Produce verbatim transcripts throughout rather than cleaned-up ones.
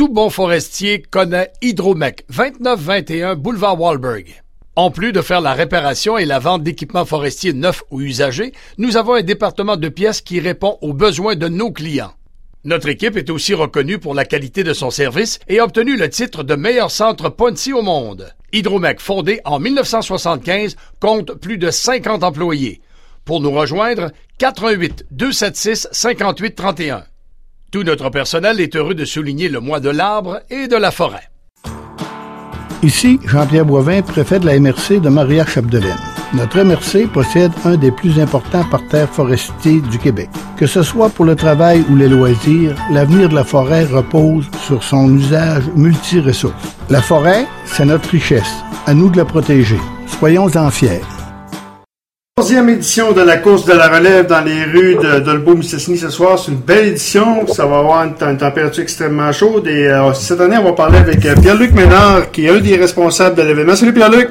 tout bon forestier connaît Hydromec, vingt-neuf vingt et un boulevard Wahlberg. En plus de faire la réparation et la vente d'équipements forestiers neufs ou usagés, nous avons un département de pièces qui répond aux besoins de nos clients. Notre équipe est aussi reconnue pour la qualité de son service et a obtenu le titre de meilleur centre Ponzi au monde. Hydromec, fondé en mille neuf cent soixante-quinze, compte plus de cinquante employés. Pour nous rejoindre, quatre un huit, deux sept six, cinq huit trois un. Tout notre personnel est heureux de souligner le mois de l'arbre et de la forêt. Ici, Jean-Pierre Boivin, préfet de la M R C de Maria-Chapdelaine. Notre M R C possède un des plus importants parterres forestiers du Québec. Que ce soit pour le travail ou les loisirs, l'avenir de la forêt repose sur son usage multi-ressources. La forêt, c'est notre richesse. À nous de la protéger. Soyons-en fiers. quatorzième édition de la course de la relève dans les rues de Dolbeau-Mistassini ce soir. C'est une belle édition. Ça va avoir une, une température extrêmement chaude. Et euh, cette année, on va parler avec euh, Pierre-Luc Ménard, qui est un des responsables de l'événement. Salut Pierre-Luc!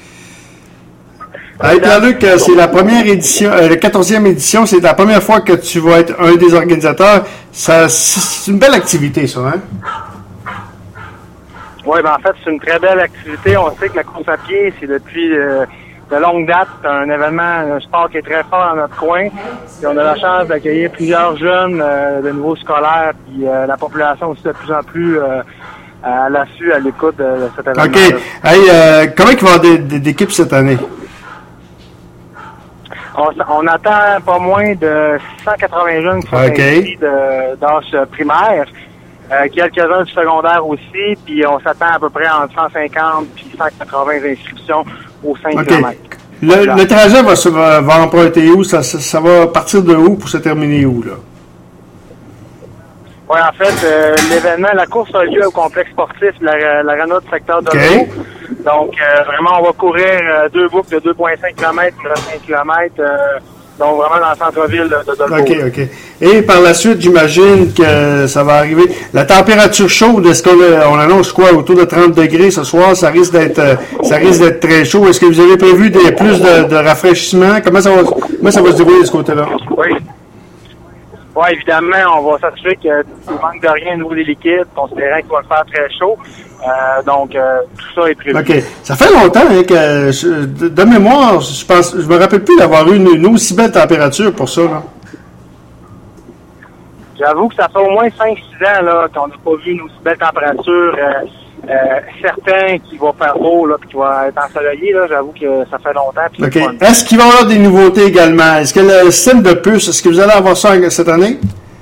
Hey Pierre-Luc, euh, c'est la première édition, euh, la quatorzième édition. C'est la première fois que tu vas être un des organisateurs. Ça, c'est une belle activité, ça, hein? Oui, ben en fait, c'est une très belle activité. On sait que la course à pied, c'est depuis... Euh, de longue date, c'est un événement, un sport qui est très fort dans notre coin. Puis on a la chance d'accueillir plusieurs jeunes euh, de niveau scolaire, puis euh, la population aussi de plus en plus euh, à l'affût, à l'écoute de, de cet événement. OK. Hey, euh, comment il va y avoir des, des, d'équipes cette année? On, on attend pas moins de six cent quatre-vingts jeunes qui sont okay. inscrits de, d'âge primaire. Euh, quelques-uns du secondaire aussi, puis on s'attend à peu près entre cent cinquante puis cent quatre-vingts inscriptions aux cinq okay. kilomètres. Le, le trajet va, va, va emprunter où? Ça, ça, ça va partir de où pour se terminer où, là? Oui, en fait, euh, l'événement, la course a lieu au complexe sportif, la, l'arena du secteur de okay. l'eau. Donc, euh, vraiment, on va courir euh, deux boucles de deux virgule cinq kilomètres, cinq kilomètres, euh, donc vraiment dans le centre-ville de, de Dolbeau. OK, OK. Et par la suite, j'imagine que ça va arriver. La température chaude, est-ce qu'on a, on annonce quoi, autour de trente degrés ce soir? Ça risque d'être ça risque d'être très chaud. Est-ce que vous avez prévu des plus de, de rafraîchissement? Comment ça va comment ça va se dérouler de ce côté-là? Oui. Oui, évidemment, on va s'assurer qu'il ne manque de rien au niveau des liquides, considérant qu'il va le faire très chaud. Euh, donc, euh, tout ça est prévu. OK. Ça fait longtemps hein, que, je, de, de mémoire, je pense, je me rappelle plus d'avoir eu une, une aussi belle température pour ça, là. J'avoue que ça fait au moins cinq six ans là, qu'on n'a pas vu une aussi belle température. Euh, euh, certain qu'il va faire beau, là, puis qu'il va être ensoleillé, là, j'avoue que ça fait longtemps. Puis OK. Est-ce qu'il va y avoir des nouveautés également? Est-ce que le système de puce, est-ce que vous allez avoir ça cette année?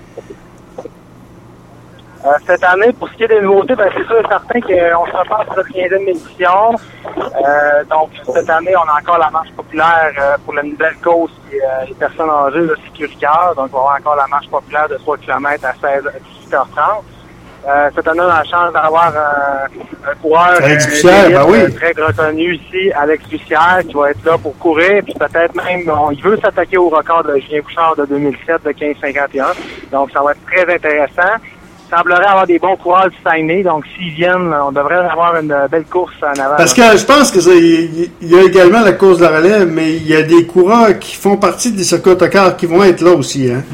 Euh, cette année, pour ce qui est des nouveautés, ben, c'est sûr et certain qu'on se repasse pour la quinzième édition. Euh, donc, cette année, on a encore la marche populaire euh, pour la nouvelle cause qui est euh, les personnes âgées, le sécuritaire. Donc, on va avoir encore la marche populaire de trois kilomètres à seize, dix-huit heures trente. Euh, cette année, on a la chance d'avoir euh, un coureur Alex euh, Bussière, ben oui. très reconnu ici, Alex Bussière, qui va être là pour courir. Puis peut-être même, on, il veut s'attaquer au record de Julien Bouchard de deux mille sept de quinze cinquante et un. Donc, ça va être très intéressant. Il semblerait avoir des bons coureurs du Saguenay, donc s'ils viennent, on devrait avoir une belle course en avant. Parce que je pense que il y a également la course de la relève, mais il y a des coureurs qui font partie des circuits autocars qui vont être là aussi, hein?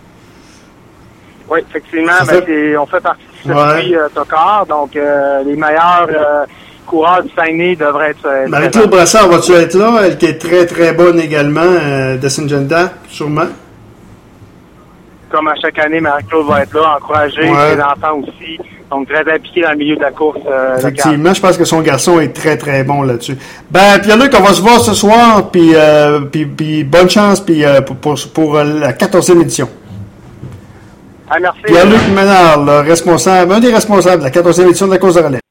Oui, effectivement, ben, fait... c'est, on fait partie du circuit ouais. autocar, donc euh, les meilleurs euh, coureurs du Saguenay devraient être... Euh, Marie-Claude Brassard, vas-tu être là? Elle qui est très très bonne également, euh, de Saint-Jean-d'Arc, sûrement. Comme à chaque année, Marie-Claude va être là, encourager ouais. les enfants aussi. Donc, très impliqué dans le milieu de la course. Euh, Effectivement, je pense que son garçon est très, très bon là-dessus. Ben, Pierre-Luc, on va se voir ce soir, puis, euh, puis, puis bonne chance puis, euh, pour, pour, pour la quatorzième édition. Ah, merci. Pierre-Luc Ménard, le responsable, un des responsables de la quatorzième édition de la course de relève.